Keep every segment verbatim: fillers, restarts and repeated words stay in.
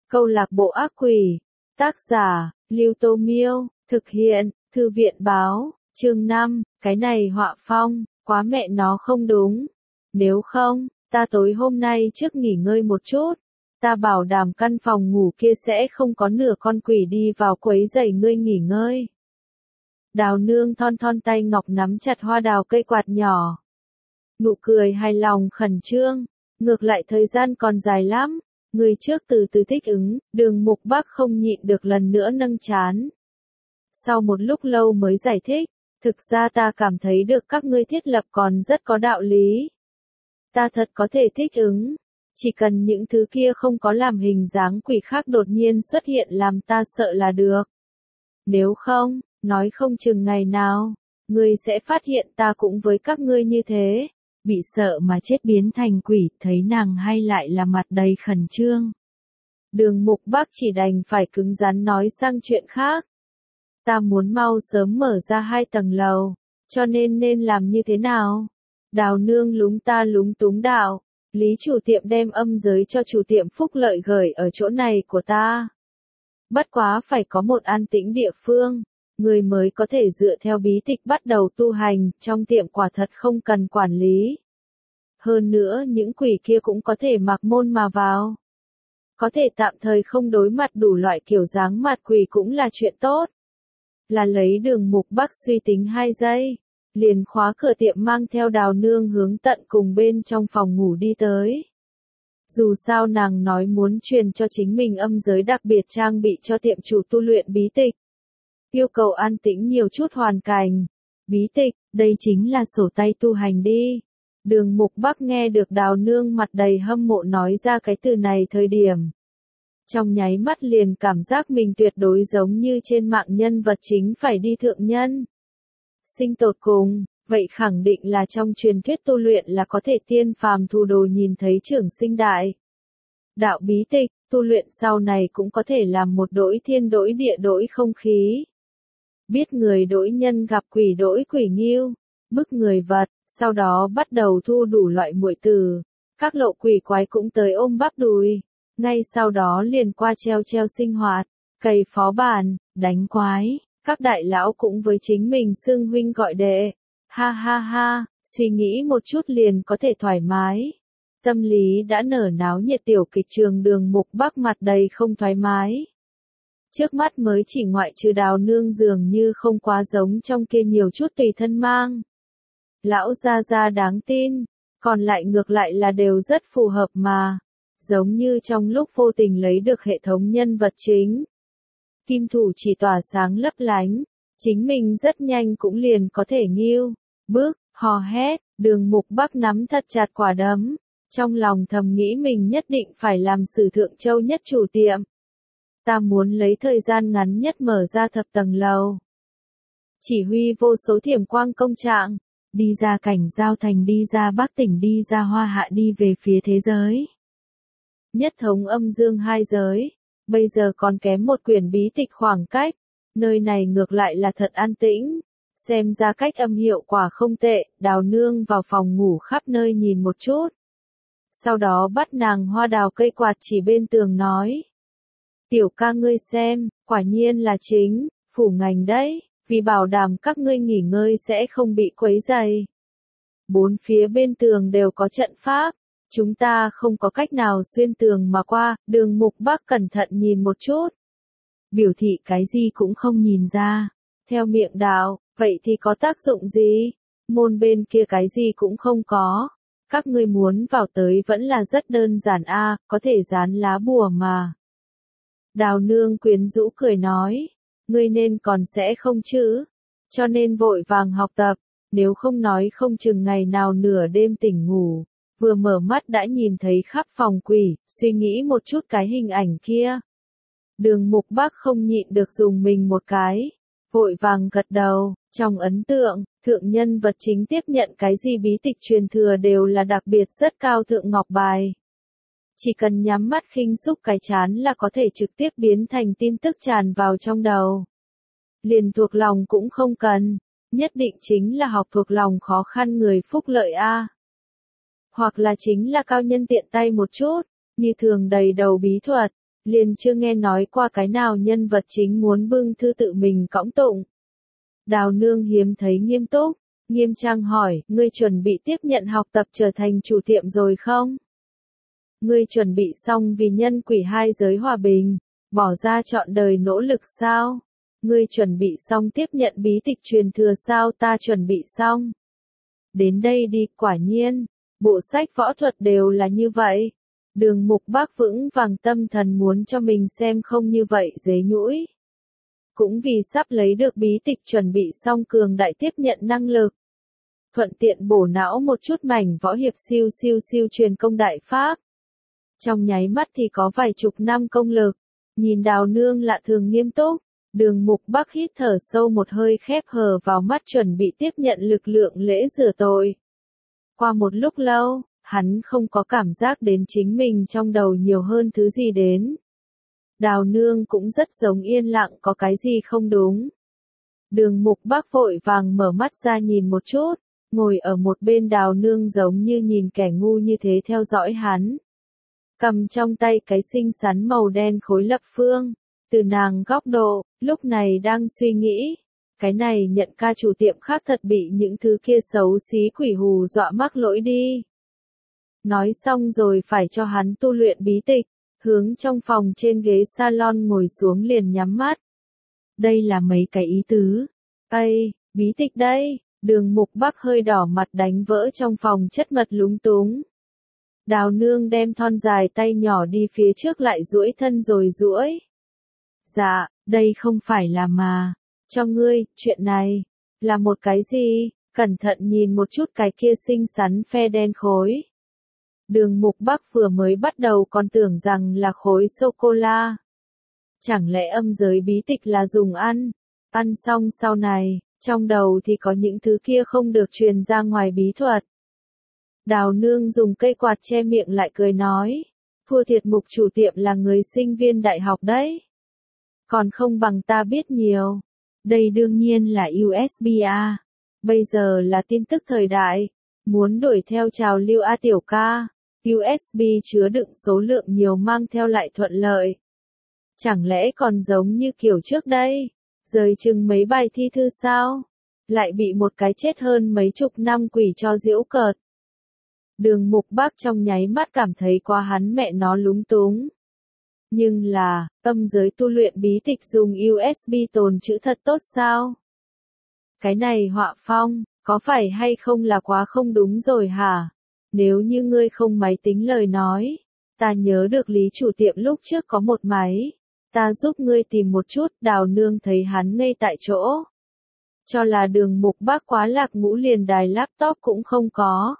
Câu lạc bộ ác quỷ. Tác giả, Lưu Tô Miêu. Thực hiện, Thư viện báo. Chương năm, cái này họa phong, quá mẹ nó không đúng. Nếu không, ta tối hôm nay trước nghỉ ngơi một chút. Ta bảo đảm căn phòng ngủ kia sẽ không có nửa con quỷ đi vào quấy rầy ngươi nghỉ ngơi. Đào nương thon thon tay ngọc nắm chặt hoa đào cây quạt nhỏ. Nụ cười hài lòng khẩn trương, ngược lại thời gian còn dài lắm. Người trước từ từ thích ứng, Đường Mục Bắc không nhịn được lần nữa nâng trán. Sau một lúc lâu mới giải thích, thực ra ta cảm thấy được các ngươi thiết lập còn rất có đạo lý. Ta thật có thể thích ứng, chỉ cần những thứ kia không có làm hình dáng quỷ khác đột nhiên xuất hiện làm ta sợ là được. Nếu không, nói không chừng ngày nào, ngươi sẽ phát hiện ta cũng với các ngươi như thế. Bị sợ mà chết biến thành quỷ, thấy nàng hay lại là mặt đầy khẩn trương. Đường Mục Bắc chỉ đành phải cứng rắn nói sang chuyện khác. Ta muốn mau sớm mở ra hai tầng lầu, cho nên nên làm như thế nào? Đào nương lúng ta lúng túng đạo, Lý chủ tiệm đem âm giới cho chủ tiệm phúc lợi gửi ở chỗ này của ta. Bất quá phải có một an tĩnh địa phương, người mới có thể dựa theo bí tịch bắt đầu tu hành, trong tiệm quả thật không cần quản lý. Hơn nữa những quỷ kia cũng có thể mặc môn mà vào. Có thể tạm thời không đối mặt đủ loại kiểu dáng mặt quỷ cũng là chuyện tốt. Là lấy Đường Mục Bắc suy tính hai giây, liền khóa cửa tiệm mang theo đào nương hướng tận cùng bên trong phòng ngủ đi tới. Dù sao nàng nói muốn truyền cho chính mình âm giới đặc biệt trang bị cho tiệm chủ tu luyện bí tịch. Yêu cầu an tĩnh nhiều chút hoàn cảnh. Bí tịch, đây chính là sổ tay tu hành đi. Đường Mục Bắc nghe được đào nương mặt đầy hâm mộ nói ra cái từ này thời điểm. Trong nháy mắt liền cảm giác mình tuyệt đối giống như trên mạng nhân vật chính phải đi thượng nhân. Sinh tột cùng, vậy khẳng định là trong truyền thuyết tu luyện là có thể tiên phàm thu đồ nhìn thấy trưởng sinh đại. Đạo bí tịch, tu luyện sau này cũng có thể làm một đổi thiên đổi địa đổi không khí. Biết người đổi nhân gặp quỷ đổi quỷ nghiêu, bức người vật, sau đó bắt đầu thu đủ loại muội từ. Các lộ quỷ quái cũng tới ôm bắp đùi. Ngay sau đó liền qua treo treo sinh hoạt, cày phó bản, đánh quái. Các đại lão cũng với chính mình xưng huynh gọi đệ. Ha ha ha, suy nghĩ một chút liền có thể thoải mái. Tâm lý đã nở náo nhiệt tiểu kịch trường Đường Mục Bắc mặt đầy không thoải mái. Trước mắt mới chỉ ngoại trừ đào nương dường như không quá giống trong kia nhiều chút tùy thân mang. Lão gia gia đáng tin, còn lại ngược lại là đều rất phù hợp mà. Giống như trong lúc vô tình lấy được hệ thống nhân vật chính. Kim thủ chỉ tỏa sáng lấp lánh, chính mình rất nhanh cũng liền có thể nghiêu, bước, hò hét, Đường Mục Bắc nắm thật chặt quả đấm. Trong lòng thầm nghĩ mình nhất định phải làm sử thượng châu nhất chủ tiệm. Ta muốn lấy thời gian ngắn nhất mở ra thập tầng lầu. Chỉ huy vô số thiểm quang công trạng, đi ra cảnh giao thành, đi ra Bắc tỉnh, đi ra Hoa Hạ, đi về phía thế giới. Nhất thống âm dương hai giới, bây giờ còn kém một quyển bí tịch khoảng cách, nơi này ngược lại là thật an tĩnh. Xem ra cách âm hiệu quả không tệ, đào nương vào phòng ngủ khắp nơi nhìn một chút. Sau đó bắt nàng hoa đào cây quạt chỉ bên tường nói. Tiểu ca ngươi xem, quả nhiên là chính, phủ ngành đấy, vì bảo đảm các ngươi nghỉ ngơi sẽ không bị quấy rầy. Bốn phía bên tường đều có trận pháp, chúng ta không có cách nào xuyên tường mà qua. Đường Mục Bắc cẩn thận nhìn một chút. Biểu thị cái gì cũng không nhìn ra. Theo miệng đạo, vậy thì có tác dụng gì? Môn bên kia cái gì cũng không có. Các ngươi muốn vào tới vẫn là rất đơn giản a, à, có thể dán lá bùa mà. Đào nương quyến rũ cười nói, ngươi nên còn sẽ không chứ, cho nên vội vàng học tập, nếu không nói không chừng ngày nào nửa đêm tỉnh ngủ, vừa mở mắt đã nhìn thấy khắp phòng quỷ, suy nghĩ một chút cái hình ảnh kia. Đường Mục Bắc không nhịn được dùng mình một cái, vội vàng gật đầu, trong ấn tượng, thượng nhân vật chính tiếp nhận cái gì bí tịch truyền thừa đều là đặc biệt rất cao thượng ngọc bài. Chỉ cần nhắm mắt khinh xúc cái chán là có thể trực tiếp biến thành tin tức tràn vào trong đầu. Liền thuộc lòng cũng không cần, nhất định chính là học thuộc lòng khó khăn người phúc lợi a. Hoặc là chính là cao nhân tiện tay một chút, như thường đầy đầu bí thuật, liền chưa nghe nói qua cái nào nhân vật chính muốn bưng thư tự mình cõng tụng. Đào nương hiếm thấy nghiêm túc, nghiêm trang hỏi, ngươi chuẩn bị tiếp nhận học tập trở thành chủ tiệm rồi không? Ngươi chuẩn bị xong vì nhân quỷ hai giới hòa bình, bỏ ra trọn đời nỗ lực sao? Ngươi chuẩn bị xong tiếp nhận bí tịch truyền thừa sao? Ta chuẩn bị xong. Đến đây đi, quả nhiên, bộ sách võ thuật đều là như vậy. Đường Mục Bác vững vàng tâm thần muốn cho mình xem không như vậy dế nhũi. Cũng vì sắp lấy được bí tịch chuẩn bị xong cường đại tiếp nhận năng lực. Thuận tiện bổ não một chút mảnh võ hiệp siêu siêu siêu truyền công đại pháp. Trong nháy mắt thì có vài chục năm công lực. Nhìn Đào nương lạ thường nghiêm túc, Đường Mục Bác hít thở sâu một hơi khép hờ vào mắt chuẩn bị tiếp nhận lực lượng lễ rửa tội. Qua một lúc lâu, hắn không có cảm giác đến chính mình trong đầu nhiều hơn thứ gì đến. Đào nương cũng rất giống yên lặng có cái gì không đúng. Đường Mục Bác vội vàng mở mắt ra nhìn một chút, ngồi ở một bên Đào nương giống như nhìn kẻ ngu như thế theo dõi hắn. Cầm trong tay cái xinh xắn màu đen khối lập phương, từ nàng góc độ, lúc này đang suy nghĩ. Cái này nhận ca chủ tiệm khác thật bị những thứ kia xấu xí quỷ hù dọa mắc lỗi đi. Nói xong rồi phải cho hắn tu luyện bí tịch, hướng trong phòng trên ghế salon ngồi xuống liền nhắm mắt. Đây là mấy cái ý tứ. Ây, bí tịch đây, Đường Mục Bác hơi đỏ mặt đánh vỡ trong phòng chất mật lúng túng. Đào nương đem thon dài tay nhỏ đi phía trước lại duỗi thân rồi duỗi. Dạ, đây không phải là mà. Cho ngươi, chuyện này, là một cái gì? Cẩn thận nhìn một chút cái kia xinh xắn phe đen khối. Đường Mục Bác vừa mới bắt đầu còn tưởng rằng là khối sô-cô-la. Chẳng lẽ âm giới bí tịch là dùng ăn? Ăn xong sau này, trong đầu thì có những thứ kia không được truyền ra ngoài bí thuật. Đào nương dùng cây quạt che miệng lại cười nói. Thua thiệt Mục chủ tiệm là người sinh viên đại học đấy. Còn không bằng ta biết nhiều. Đây đương nhiên là u ét bê a. Bây giờ là tin tức thời đại. Muốn đuổi theo trào lưu A tiểu ca. u ét bê chứa đựng số lượng nhiều mang theo lại thuận lợi. Chẳng lẽ còn giống như kiểu trước đây? Rời chừng mấy bài thi thư sao? Lại bị một cái chết hơn mấy chục năm quỷ cho giễu cợt. Đường Mục Bác trong nháy mắt cảm thấy quá hắn mẹ nó lúng túng. Nhưng là, âm giới tu luyện bí tịch dùng u ét bê tồn chữ thật tốt sao? Cái này họa phong, có phải hay không là quá không đúng rồi hả? Nếu như ngươi không máy tính lời nói, ta nhớ được Lý chủ tiệm lúc trước có một máy. Ta giúp ngươi tìm một chút. Đào nương thấy hắn ngây tại chỗ. Cho là Đường Mục Bác quá lạc ngũ liền đài laptop cũng không có.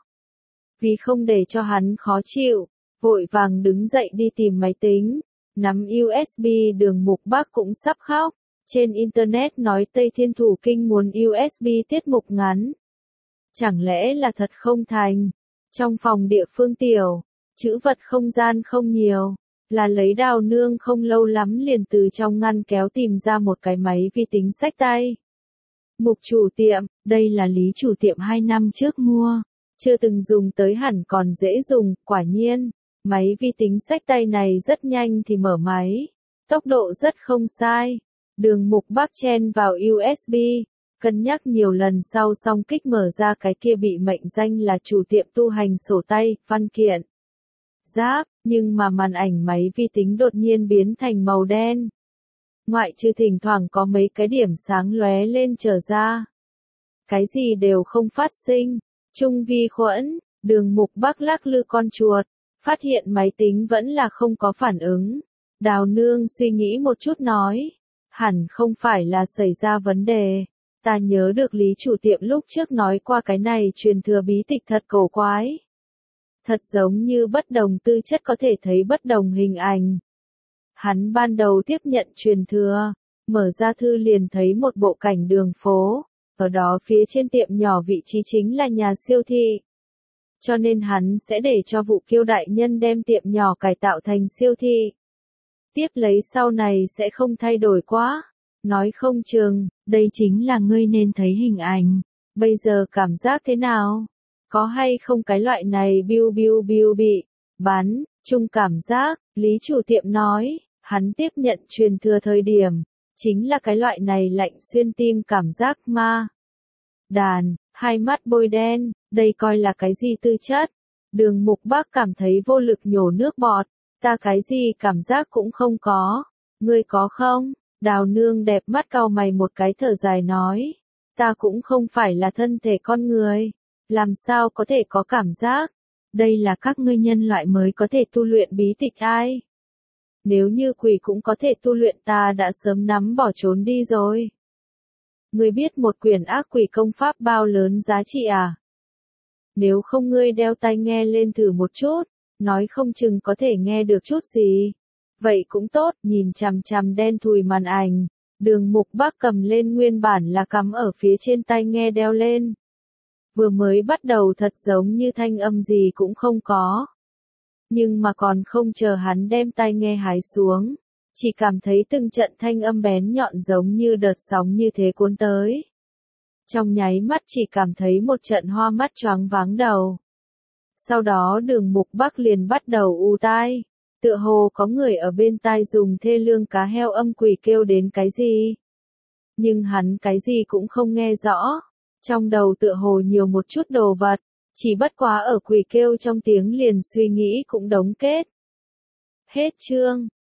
Vì không để cho hắn khó chịu, vội vàng đứng dậy đi tìm máy tính. Nắm u ét bê Đường Mục Bác cũng sắp khóc. Trên Internet nói Tây Thiên Thủ Kinh muốn u ét bê tiết mục ngắn. Chẳng lẽ là thật không thành? Trong phòng địa phương tiểu, chữ vật không gian không nhiều. Là lấy Đào nương không lâu lắm liền từ trong ngăn kéo tìm ra một cái máy vi tính xách tay. Mục chủ tiệm, đây là Lý chủ tiệm hai năm trước mua. Chưa từng dùng tới hẳn còn dễ dùng, quả nhiên. Máy vi tính xách tay này rất nhanh thì mở máy. Tốc độ rất không sai. Đường Mục Bác chen vào u ét bê. Cân nhắc nhiều lần sau song kích mở ra cái kia bị mệnh danh là chủ tiệm tu hành sổ tay, văn kiện. Giáp, nhưng mà màn ảnh máy vi tính đột nhiên biến thành màu đen. Ngoại trừ thỉnh thoảng có mấy cái điểm sáng lóe lên trở ra. Cái gì đều không phát sinh. Trung vi khuẩn, Đường Mục Bác lắc lư con chuột. Phát hiện máy tính vẫn là không có phản ứng. Đào nương suy nghĩ một chút nói. Hẳn không phải là xảy ra vấn đề. Ta nhớ được Lý chủ tiệm lúc trước nói qua cái này truyền thừa bí tịch thật cổ quái. Thật giống như bất đồng tư chất có thể thấy bất đồng hình ảnh. Hắn ban đầu tiếp nhận truyền thừa, mở ra thư liền thấy một bộ cảnh đường phố, ở đó phía trên tiệm nhỏ vị trí chính là nhà siêu thị. Cho nên hắn sẽ để cho Vụ Kiêu đại nhân đem tiệm nhỏ cải tạo thành siêu thị. Tiếp lấy sau này sẽ không thay đổi quá. Nói không chừng, đây chính là ngươi nên thấy hình ảnh. Bây giờ cảm giác thế nào? Có hay không cái loại này biu biu biu bị bán, chung cảm giác, Lý chủ tiệm nói, Hắn tiếp nhận truyền thừa thời điểm, chính là cái loại này lạnh xuyên tim cảm giác ma. Đàn, hai mắt bôi đen, đây coi là cái gì tư chất? Đường Mục Bác cảm thấy vô lực nhổ nước bọt, ta cái gì cảm giác cũng không có. Ngươi có không? Đào Nương đẹp mắt cau mày một cái thở dài nói, ta cũng không phải là thân thể con người, làm sao có thể có cảm giác? Đây là các ngươi nhân loại mới có thể tu luyện bí tịch ai? Nếu như quỷ cũng có thể tu luyện ta đã sớm nắm bỏ trốn đi rồi. Ngươi biết một quyển ác quỷ công pháp bao lớn giá trị à? Nếu không ngươi đeo tai nghe lên thử một chút, nói không chừng có thể nghe được chút gì. Vậy cũng tốt, nhìn chằm chằm đen thùi màn ảnh, Đường Mục Bác cầm lên nguyên bản là cắm ở phía trên tai nghe đeo lên. Vừa mới bắt đầu thật giống như thanh âm gì cũng không có. Nhưng mà còn không chờ hắn đem tai nghe hái xuống, chỉ cảm thấy từng trận thanh âm bén nhọn giống như đợt sóng như thế cuốn tới. Trong nháy mắt chỉ cảm thấy một trận hoa mắt choáng váng đầu. Sau đó Đường Mục Bác liền bắt đầu u tai, tựa hồ có người ở bên tai dùng thê lương cá heo âm quỷ kêu đến cái gì. Nhưng hắn cái gì cũng không nghe rõ, trong đầu tựa hồ nhiều một chút đồ vật, chỉ bất quá ở quỷ kêu trong tiếng liền suy nghĩ cũng đống kết. Hết chương.